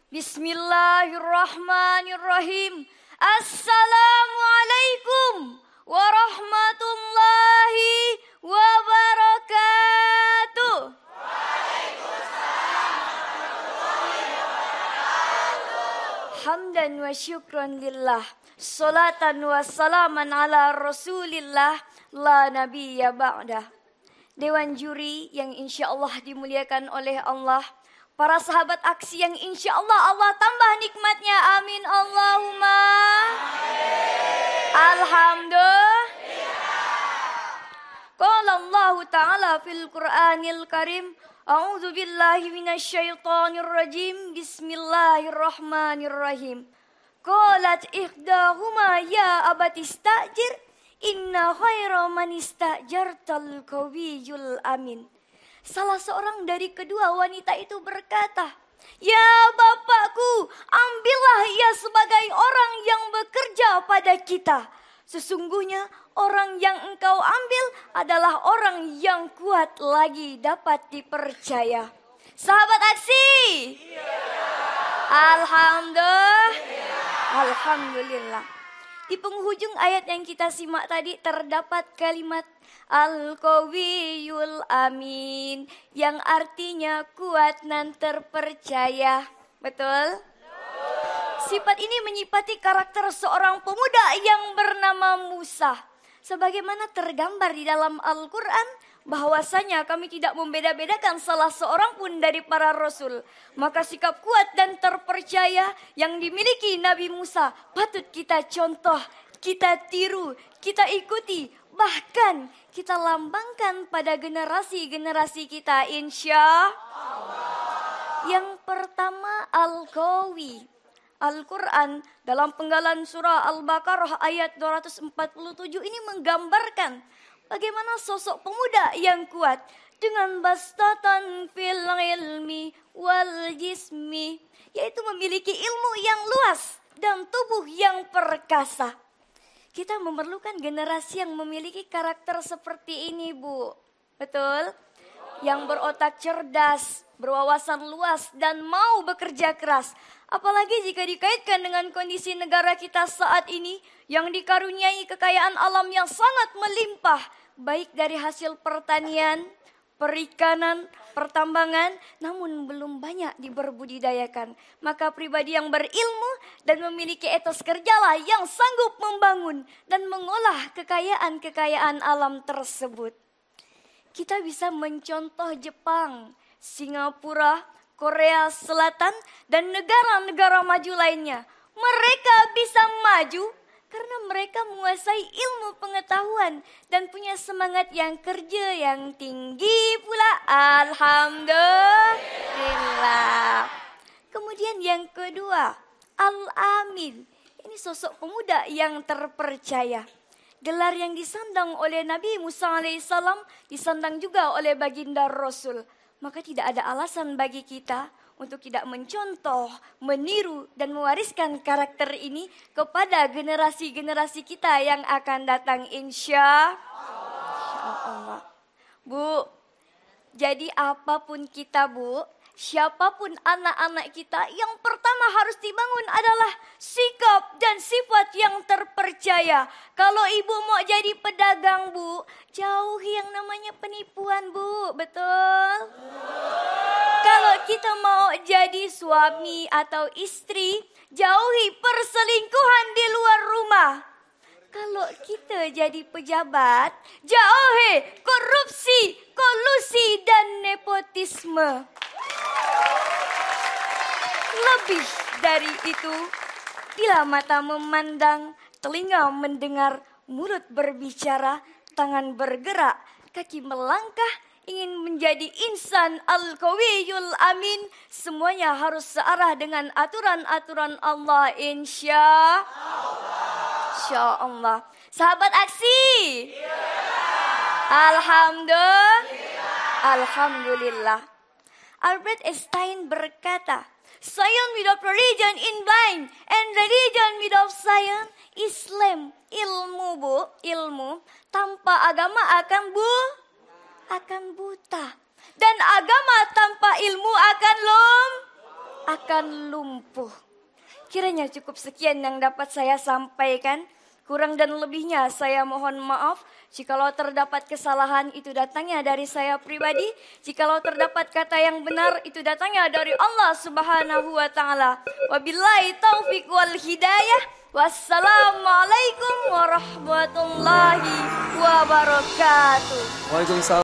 Bismillahirrahmanirrahim. Assalamualaikum warahmatullahi wabarakatuh. Hamdan wa syukran lillah. Salatan wa salaman ala rasulillah. La nabiyya ba'dah. Dewan juri yang insya Allah dimuliakan oleh Allah. Para sahabat aksi yang insya Allah Allah tambah nikmatnya. Amin Allahumma. Alhamdulillah. Qala Allah Ta'ala fil Qur'anil Karim. A'udzu billahi minasyaitonir rajim. Bismillahirrahmanirrahim. Qalat ihdahuma ya abati istajir. Inna khaira man istajartal qawiyul amin. Salah seorang dari kedua wanita itu berkata, "Ya bapakku, ambillah ia sebagai orang yang bekerja pada kita. Sesungguhnya orang yang engkau ambil adalah orang yang kuat lagi dapat dipercaya." Sahabat aksi. Alhamdulillah. Di penghujung ayat yang kita simak tadi terdapat kalimat Al-Qawiyul Amin yang artinya kuat dan terpercaya. Betul? Sifat ini menyipati karakter seorang pemuda yang bernama Musa. Sebagaimana tergambar di dalam Al-Quran, bahwasanya kami tidak membeda-bedakan salah seorang pun dari para rasul. Maka sikap kuat dan terpercaya yang dimiliki Nabi Musa patut kita contoh, kita tiru, kita ikuti, bahkan kita lambangkan pada generasi-generasi kita insya Allah. Yang pertama Al-Qawi. Al-Quran dalam penggalan surah Al-Baqarah ayat 247 ini menggambarkan bagaimana sosok pemuda yang kuat dengan bastatan fil ilmi wal jismi, yaitu memiliki ilmu yang luas dan tubuh yang perkasa. Kita memerlukan generasi yang memiliki karakter seperti ini, Bu. Betul? Yang berotak cerdas, berwawasan luas dan mau bekerja keras. Apalagi jika dikaitkan dengan kondisi negara kita saat ini yang dikaruniai kekayaan alam yang sangat melimpah, baik dari hasil pertanian, perikanan, pertambangan, namun belum banyak diberbudidayakan. Maka pribadi yang berilmu dan memiliki etos kerjalah yang sanggup membangun dan mengolah kekayaan-kekayaan alam tersebut. Kita bisa mencontoh Jepang, Singapura, Korea Selatan, dan negara-negara maju lainnya. Mereka bisa maju karena mereka menguasai ilmu pengetahuan dan punya semangat yang kerja yang tinggi pula. Alhamdulillah. Kemudian yang kedua, Al-Amin. Ini sosok pemuda yang terpercaya. Gelar yang disandang oleh Nabi Musa alaihissalam disandang juga oleh baginda Rasul. Maka tidak ada alasan bagi kita untuk tidak mencontoh, meniru dan mewariskan karakter ini kepada generasi-generasi kita yang akan datang insya Allah. Bu, jadi apapun kita, Bu, siapapun anak-anak kita, yang pertama harus dibangun adalah sikap dan sifat yang terpercaya. Kalau ibu mau jadi pedagang, Bu, jauhi yang namanya penipuan, Bu. Betul? Kalau kita mau jadi suami atau istri, jauhi perselingkuhan di luar rumah. Kalau kita jadi pejabat, jauhi korupsi, kolusi, dan nepotisme. Lebih dari itu, bila mata memandang, telinga mendengar, mulut berbicara, tangan bergerak, kaki melangkah, ingin menjadi insan al-qawiyul amin, semuanya harus searah dengan aturan-aturan Allah insya Allah. Sahabat aksi. Alhamdulillah. Albert Einstein berkata, "Science without religion is blind, and religion without science is lame." Ilmu, Bu, ilmu tanpa agama akan buta. Dan agama tanpa ilmu akan akan lumpuh. Kiranya cukup sekian yang dapat saya sampaikan. Kurang dan lebihnya saya mohon maaf. Jikalau terdapat kesalahan itu datangnya dari saya pribadi. Jikalau terdapat kata yang benar itu datangnya dari Allah Subhanahu wa taala. Wabillahi taufik wal hidayah. Wassalamualaikum warahmatullahi wabarakatuh. Waalaikumsalam.